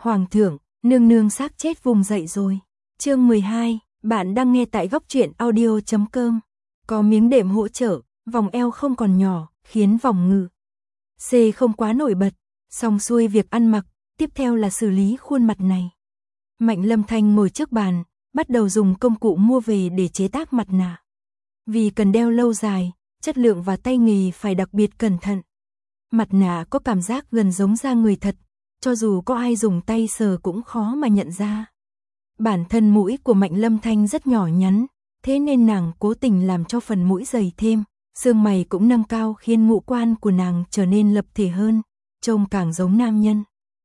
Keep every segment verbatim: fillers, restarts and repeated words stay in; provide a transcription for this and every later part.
Hoàng thượng, nương nương xác chết vùng dậy rồi. Chương mười hai, bạn đang nghe tại góc truyện audio chấm com. Có miếng đệm hỗ trợ, vòng eo không còn nhỏ, khiến vòng ngực C không quá nổi bật. Xong xuôi việc ăn mặc, tiếp theo là xử lý khuôn mặt này. Mạnh Lâm Thanh ngồi trước bàn, bắt đầu dùng công cụ mua về để chế tác mặt nạ. Vì cần đeo lâu dài, chất lượng và tay nghề phải đặc biệt cẩn thận. Mặt nạ có cảm giác gần giống da người thật, cho dù có ai dùng tay sờ cũng khó mà nhận ra. Bản thân mũi của Mạnh Lâm Thanh rất nhỏ nhắn, thế nên nàng cố tình làm cho phần mũi dày thêm, xương mày cũng nâng cao khiến ngũ quan của nàng trở nên lập thể hơn, trông càng giống nam nhân.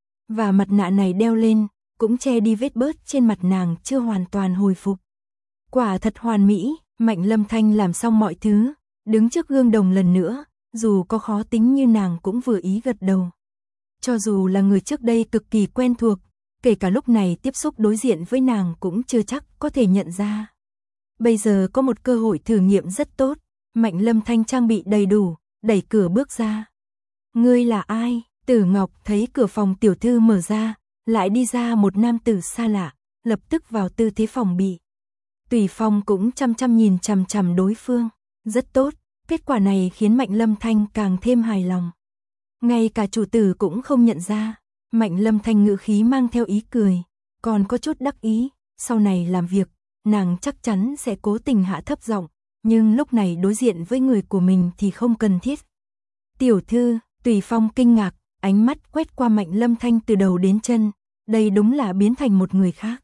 Và mặt nạ này đeo lên, cũng che đi vết bớt trên mặt nàng chưa hoàn toàn hồi phục. Quả thật hoàn mỹ, Mạnh Lâm Thanh làm xong mọi thứ, đứng trước gương đồng lần nữa, dù có khó tính như nàng cũng vừa ý gật đầu. Cho dù là người trước đây cực kỳ quen thuộc, kể cả lúc này tiếp xúc đối diện với nàng cũng chưa chắc có thể nhận ra. Bây giờ có một cơ hội thử nghiệm rất tốt, Mạnh Lâm Thanh trang bị đầy đủ, đẩy cửa bước ra. Ngươi là ai? Tử Ngọc thấy cửa phòng tiểu thư mở ra, lại đi ra một nam tử xa lạ, lập tức vào tư thế phòng bị. Tùy Phong cũng chăm chăm nhìn chằm chằm đối phương, rất tốt, kết quả này khiến Mạnh Lâm Thanh càng thêm hài lòng. Ngay cả chủ tử cũng không nhận ra, Mạnh Lâm Thanh ngữ khí mang theo ý cười, còn có chút đắc ý, sau này làm việc, nàng chắc chắn sẽ cố tình hạ thấp giọng, nhưng lúc này đối diện với người của mình thì không cần thiết. Tiểu thư, Tùy Phong kinh ngạc, ánh mắt quét qua Mạnh Lâm Thanh từ đầu đến chân, đây đúng là biến thành một người khác.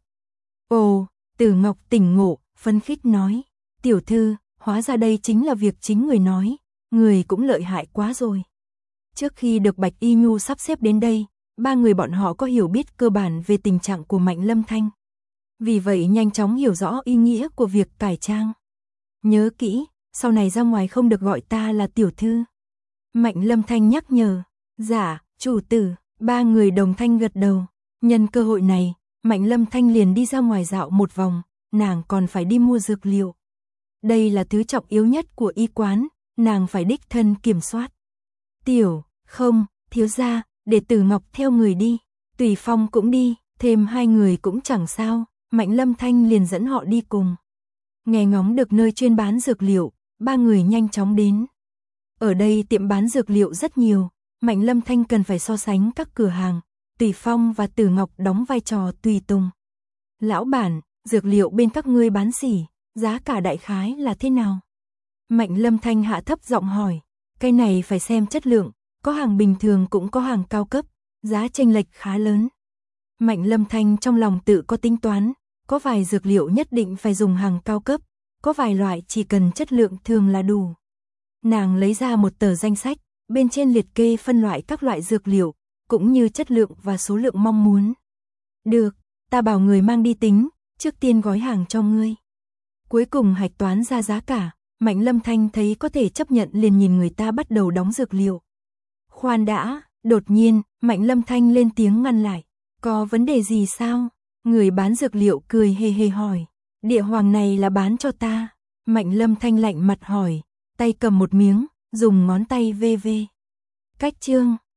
Ồ, Tử Ngọc tỉnh ngộ, phấn khích nói, tiểu thư, hóa ra đây chính là việc chính người nói, người cũng lợi hại quá rồi. Trước khi được Bạch Y Nhu sắp xếp đến đây, ba người bọn họ có hiểu biết cơ bản về tình trạng của Mạnh Lâm Thanh. Vì vậy nhanh chóng hiểu rõ ý nghĩa của việc cải trang. Nhớ kỹ, sau này ra ngoài không được gọi ta là tiểu thư. Mạnh Lâm Thanh nhắc nhở. Dạ, chủ tử, ba người đồng thanh gật đầu. Nhân cơ hội này, Mạnh Lâm Thanh liền đi ra ngoài dạo một vòng, nàng còn phải đi mua dược liệu. Đây là thứ trọng yếu nhất của y quán, nàng phải đích thân kiểm soát. Tiểu, không, thiếu gia, để Tử Ngọc theo người đi, Tùy Phong cũng đi, thêm hai người cũng chẳng sao, Mạnh Lâm Thanh liền dẫn họ đi cùng. Nghe ngóng được nơi chuyên bán dược liệu, ba người nhanh chóng đến. Ở đây tiệm bán dược liệu rất nhiều, Mạnh Lâm Thanh cần phải so sánh các cửa hàng, Tùy Phong và Tử Ngọc đóng vai trò tùy tùng. Lão bản, dược liệu bên các ngươi bán xỉ, giá cả đại khái là thế nào? Mạnh Lâm Thanh hạ thấp giọng hỏi, cái này phải xem chất lượng, có hàng bình thường cũng có hàng cao cấp, giá chênh lệch khá lớn. Mạnh Lâm Thanh trong lòng tự có tính toán, có vài dược liệu nhất định phải dùng hàng cao cấp, có vài loại chỉ cần chất lượng thường là đủ. Nàng lấy ra một tờ danh sách, bên trên liệt kê phân loại các loại dược liệu, cũng như chất lượng và số lượng mong muốn. Được, ta bảo người mang đi tính, trước tiên gói hàng cho ngươi. Cuối cùng hạch toán ra giá cả, Mạnh Lâm Thanh thấy có thể chấp nhận liền nhìn người ta bắt đầu đóng dược liệu. Khoan đã, đột nhiên, Mạnh Lâm Thanh lên tiếng ngăn lại. Có vấn đề gì sao? Người bán dược liệu cười hề hề hỏi. Địa hoàng này là bán cho ta. Mạnh Lâm Thanh lạnh mặt hỏi, tay cầm một miếng, dùng ngón tay vê vê. Cách chương.